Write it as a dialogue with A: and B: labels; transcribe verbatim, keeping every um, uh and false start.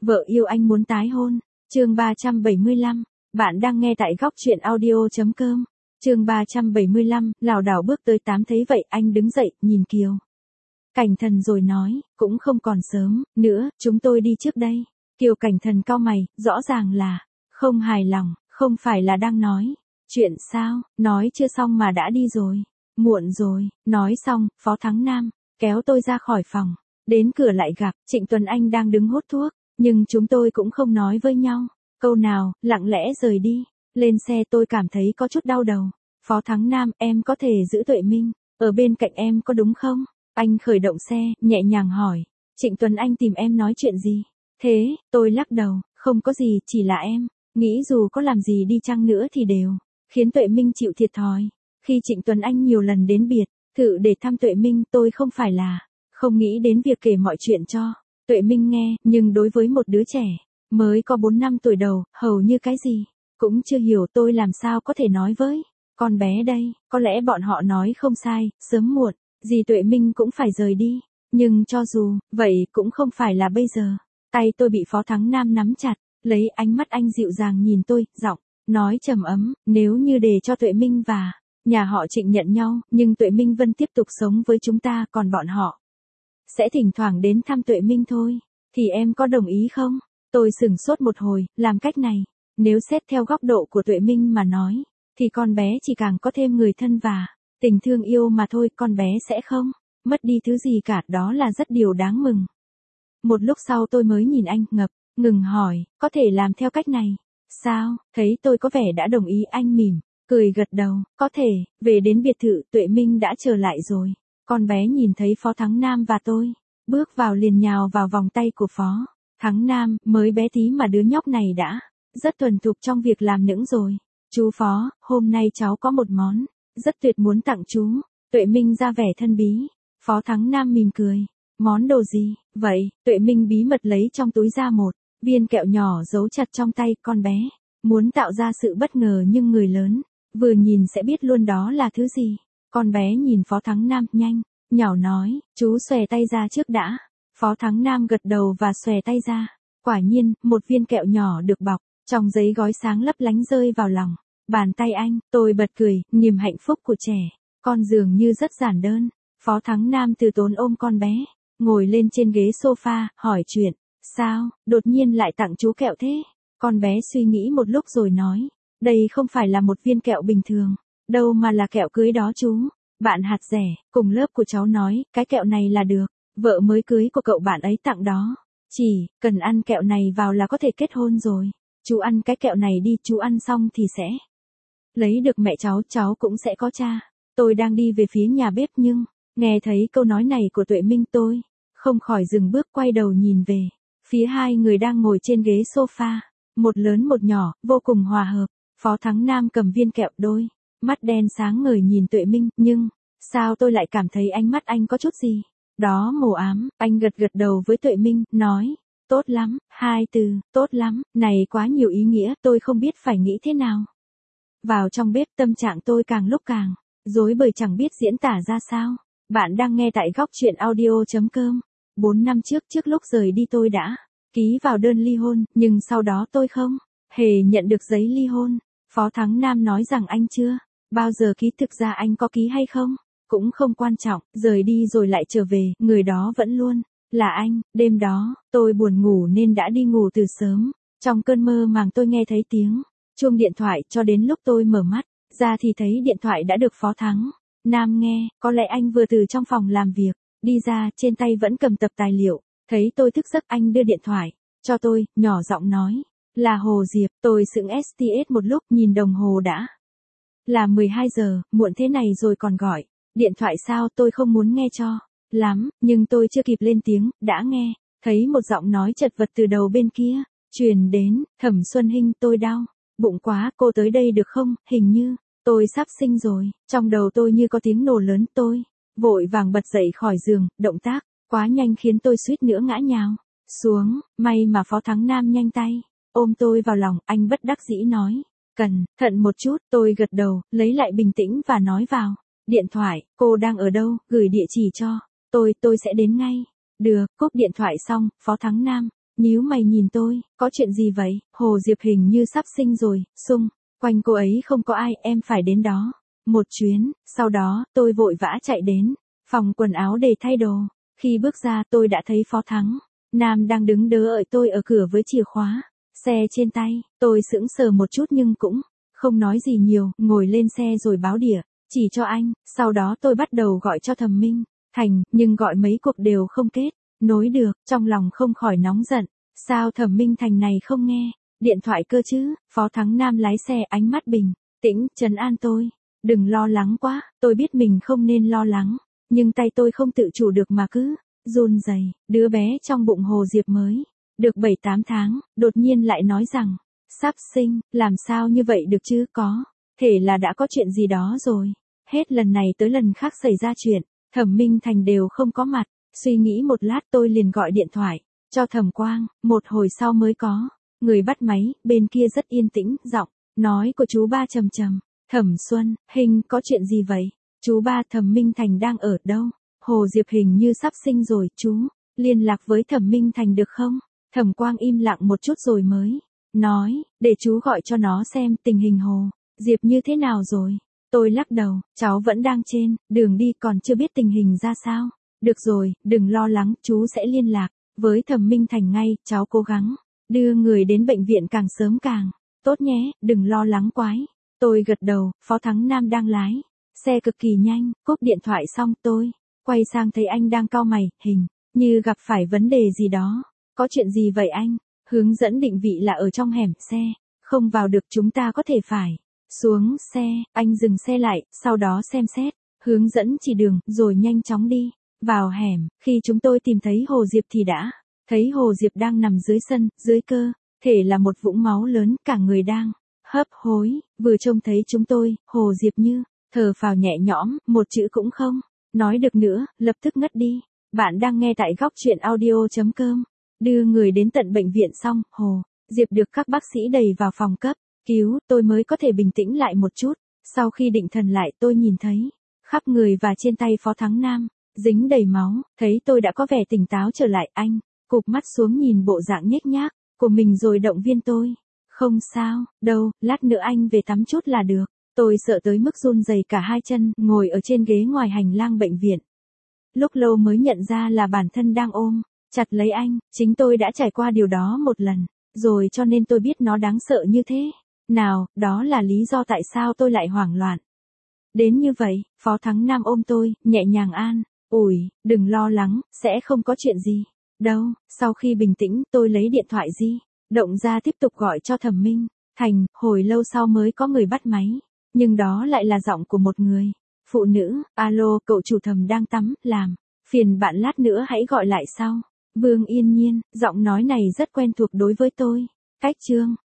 A: Vợ yêu anh muốn tái hôn. Chương ba trăm bảy mươi lăm. Bạn đang nghe tại góc truyện audio.com. Chương ba trăm bảy mươi lăm, lảo đảo bước tới tám thấy vậy anh đứng dậy, nhìn Kiều Cảnh Thần rồi nói, cũng không còn sớm nữa, chúng tôi đi trước đây. Kiều Cảnh Thần cau mày, rõ ràng là không hài lòng, không phải là đang nói chuyện sao, nói chưa xong mà đã đi rồi. Muộn rồi, nói xong, Phó Thắng Nam kéo tôi ra khỏi phòng, đến cửa lại gặp Trịnh Tuấn Anh đang đứng hút thuốc, nhưng chúng tôi cũng không nói với nhau câu nào, lặng lẽ rời đi. Lên xe tôi cảm thấy có chút đau đầu. Phó Thắng Nam, em có thể giữ Tuệ Minh ở bên cạnh em có đúng không? Anh khởi động xe, nhẹ nhàng hỏi. Trịnh Tuấn Anh tìm em nói chuyện gì? Thế, tôi lắc đầu, không có gì, chỉ là em nghĩ dù có làm gì đi chăng nữa thì đều khiến Tuệ Minh chịu thiệt thòi. Khi Trịnh Tuấn Anh nhiều lần đến biệt thự để thăm Tuệ Minh, tôi không phải là không nghĩ đến việc kể mọi chuyện cho Tuệ Minh nghe, nhưng đối với một đứa trẻ mới có bốn năm tuổi đầu, hầu như cái gì cũng chưa hiểu, tôi làm sao có thể nói với con bé đây. Có lẽ bọn họ nói không sai, sớm muộn gì Tuệ Minh cũng phải rời đi, nhưng cho dù vậy cũng không phải là bây giờ. Tay tôi bị Phó Thắng Nam nắm chặt lấy, ánh mắt anh dịu dàng nhìn tôi, giọng nói trầm ấm, nếu như để cho Tuệ Minh và nhà họ Trịnh nhận nhau, nhưng Tuệ Minh vẫn tiếp tục sống với chúng ta, còn bọn họ sẽ thỉnh thoảng đến thăm Tuệ Minh thôi, thì em có đồng ý không? Tôi sửng sốt một hồi, làm cách này, nếu xét theo góc độ của Tuệ Minh mà nói, thì con bé chỉ càng có thêm người thân và tình thương yêu mà thôi, con bé sẽ không mất đi thứ gì cả, đó là rất điều đáng mừng. Một lúc sau tôi mới nhìn anh, ngập ngừng hỏi, có thể làm theo cách này sao? Thấy tôi có vẻ đã đồng ý, anh mỉm cười gật đầu, có thể. Về đến biệt thự, Tuệ Minh đã trở lại rồi. Con bé nhìn thấy Phó Thắng Nam và tôi bước vào liền nhào vào vòng tay của Phó Thắng Nam, mới bé tí mà đứa nhóc này đã rất thuần thục trong việc làm nũng rồi. Chú Phó, hôm nay cháu có một món rất tuyệt muốn tặng chú. Tuệ Minh ra vẻ thân bí. Phó Thắng Nam mỉm cười. Món đồ gì vậy? Tuệ Minh bí mật lấy trong túi ra một viên kẹo nhỏ giấu chặt trong tay. Con bé muốn tạo ra sự bất ngờ, nhưng người lớn vừa nhìn sẽ biết luôn đó là thứ gì. Con bé nhìn Phó Thắng Nam, nhanh nhảu nói, chú xòe tay ra trước đã. Phó Thắng Nam gật đầu và xòe tay ra. Quả nhiên, một viên kẹo nhỏ được bọc trong giấy gói sáng lấp lánh rơi vào lòng bàn tay anh. Tôi bật cười, niềm hạnh phúc của trẻ con dường như rất giản đơn. Phó Thắng Nam từ tốn ôm con bé, ngồi lên trên ghế sofa, hỏi chuyện. Sao, đột nhiên lại tặng chú kẹo thế? Con bé suy nghĩ một lúc rồi nói, đây không phải là một viên kẹo bình thường đâu, mà là kẹo cưới đó chú. Bạn hạt rẻ cùng lớp của cháu nói, cái kẹo này là được vợ mới cưới của cậu bạn ấy tặng đó. Chỉ cần ăn kẹo này vào là có thể kết hôn rồi. Chú ăn cái kẹo này đi, chú ăn xong thì sẽ lấy được mẹ cháu, cháu cũng sẽ có cha. Tôi đang đi về phía nhà bếp, nhưng nghe thấy câu nói này của Tuệ Minh, tôi không khỏi dừng bước, quay đầu nhìn về phía hai người đang ngồi trên ghế sofa, một lớn một nhỏ, vô cùng hòa hợp. Phó Thắng Nam cầm viên kẹo, đôi mắt đen sáng ngời nhìn Tuệ Minh, nhưng sao tôi lại cảm thấy ánh mắt anh có chút gì đó mù ám. Anh gật gật đầu với Tuệ Minh, nói, tốt lắm. Hai từ, tốt lắm, này quá nhiều ý nghĩa, tôi không biết phải nghĩ thế nào. Vào trong bếp, tâm trạng tôi càng lúc càng rối bời, chẳng biết diễn tả ra sao. Bạn đang nghe tại góc truyện audio.com. Bốn năm trước, trước lúc rời đi tôi đã ký vào đơn ly hôn, nhưng sau đó tôi không hề nhận được giấy ly hôn. Phó Thắng Nam nói rằng anh chưa bao giờ ký, thực ra anh có ký hay không cũng không quan trọng, rời đi rồi lại trở về, người đó vẫn luôn là anh. Đêm đó, tôi buồn ngủ nên đã đi ngủ từ sớm. Trong cơn mơ màng tôi nghe thấy tiếng chuông điện thoại, cho đến lúc tôi mở mắt ra thì thấy điện thoại đã được Phó Thắng Nam nghe. Có lẽ anh vừa từ trong phòng làm việc đi ra, trên tay vẫn cầm tập tài liệu. Thấy tôi thức giấc, anh đưa điện thoại cho tôi, nhỏ giọng nói, là Hồ Diệp. Tôi sững sờ một lúc, nhìn đồng hồ đã là mười hai giờ, muộn thế này rồi còn gọi điện thoại sao? Tôi không muốn nghe cho lắm, nhưng tôi chưa kịp lên tiếng, đã nghe thấy một giọng nói chật vật từ đầu bên kia truyền đến. Thẩm Xuân Hinh, tôi đau bụng quá, cô tới đây được không? Hình như tôi sắp sinh rồi. Trong đầu tôi như có tiếng nổ lớn, tôi vội vàng bật dậy khỏi giường, động tác quá nhanh khiến tôi suýt nữa ngã nhào xuống. May mà Phó Thắng Nam nhanh tay ôm tôi vào lòng, anh bất đắc dĩ nói, cẩn thận một chút. Tôi gật đầu, lấy lại bình tĩnh và nói vào điện thoại, cô đang ở đâu, gửi địa chỉ cho tôi, tôi sẽ đến ngay. Được. Cúp điện thoại xong, Phó Thắng Nam nhíu mày nhìn tôi, có chuyện gì vậy? Hồ Diệp hình như sắp sinh rồi, xung quanh cô ấy không có ai, em phải đến đó một chuyến. Sau đó, tôi vội vã chạy đến phòng quần áo để thay đồ. Khi bước ra tôi đã thấy Phó Thắng Nam đang đứng đỡ đợi tôi ở cửa với chìa khóa xe trên tay. Tôi sững sờ một chút nhưng cũng không nói gì nhiều, ngồi lên xe rồi báo địa chỉ cho anh. Sau đó tôi bắt đầu gọi cho Thẩm Minh Thành, nhưng gọi mấy cuộc đều không kết nối được, trong lòng không khỏi nóng giận. Sao Thẩm Minh Thành này không nghe điện thoại cơ chứ? Phó Thắng Nam lái xe ánh mắt bình tĩnh, trấn an tôi. Đừng lo lắng quá, tôi biết mình không nên lo lắng, nhưng tay tôi không tự chủ được mà cứ run rẩy. Đứa bé trong bụng Hồ Diệp mới được bảy tám tháng, đột nhiên lại nói rằng sắp sinh, làm sao như vậy được chứ? Có thể là đã có chuyện gì đó rồi. Hết lần này tới lần khác xảy ra chuyện, Thẩm Minh Thành đều không có mặt. Suy nghĩ một lát tôi liền gọi điện thoại cho Thẩm Quang, một hồi sau mới có người bắt máy. Bên kia rất yên tĩnh, giọng nói của chú ba trầm trầm. Thẩm Xuân, Hình, có chuyện gì vậy? Chú ba, Thẩm Minh Thành đang ở đâu? Hồ Diệp hình như sắp sinh rồi, chú liên lạc với Thẩm Minh Thành được không? Thẩm Quang im lặng một chút rồi mới nói, để chú gọi cho nó xem tình hình Hồ Diệp như thế nào rồi. Tôi lắc đầu, cháu vẫn đang trên đường đi, còn chưa biết tình hình ra sao. Được rồi, đừng lo lắng, chú sẽ liên lạc với Thẩm Minh Thành ngay, cháu cố gắng đưa người đến bệnh viện càng sớm càng tốt nhé, đừng lo lắng quái. Tôi gật đầu. Phó Thắng Nam đang lái xe cực kỳ nhanh, cúp điện thoại xong tôi quay sang thấy anh đang cau mày, hình như gặp phải vấn đề gì đó. Có chuyện gì vậy anh? Hướng dẫn định vị là ở trong hẻm, xe không vào được, chúng ta có thể phải xuống xe. Anh dừng xe lại, sau đó xem xét hướng dẫn chỉ đường, rồi nhanh chóng đi vào hẻm. Khi chúng tôi tìm thấy Hồ Diệp thì đã thấy Hồ Diệp đang nằm dưới sân, dưới cơ thể là một vũng máu lớn, cả người đang hấp hối. Vừa trông thấy chúng tôi, Hồ Diệp như thở phào nhẹ nhõm, một chữ cũng không nói được nữa, lập tức ngất đi. Bạn đang nghe tại góc truyện audio chấm com. Đưa người đến tận bệnh viện xong, Hồ Diệp được các bác sĩ đẩy vào phòng cấp cứu, tôi mới có thể bình tĩnh lại một chút. Sau khi định thần lại, tôi nhìn thấy khắp người và trên tay Phó Thắng Nam dính đầy máu. Thấy tôi đã có vẻ tỉnh táo trở lại, anh cụp mắt xuống nhìn bộ dạng nhếch nhác của mình rồi động viên tôi. Không sao đâu, lát nữa anh về tắm chút là được. Tôi sợ tới mức run rẩy cả hai chân, ngồi ở trên ghế ngoài hành lang bệnh viện. Lúc lâu mới nhận ra là bản thân đang ôm chặt lấy anh. Chính tôi đã trải qua điều đó một lần rồi, cho nên tôi biết nó đáng sợ như thế nào. Đó là lý do tại sao tôi lại hoảng loạn đến như vậy. Phó Thắng Nam ôm tôi, nhẹ nhàng an ủi, đừng lo lắng, sẽ không có chuyện gì đâu. Sau khi bình tĩnh, tôi lấy điện thoại di động ra tiếp tục gọi cho Thẩm Minh Thành. Hồi lâu sau mới có người bắt máy, nhưng đó lại là giọng của một người phụ nữ. Alo, cậu chủ Thẩm đang tắm, làm phiền bạn lát nữa hãy gọi lại sau. Vương Yên Nhiên, giọng nói này rất quen thuộc đối với tôi. Cách chương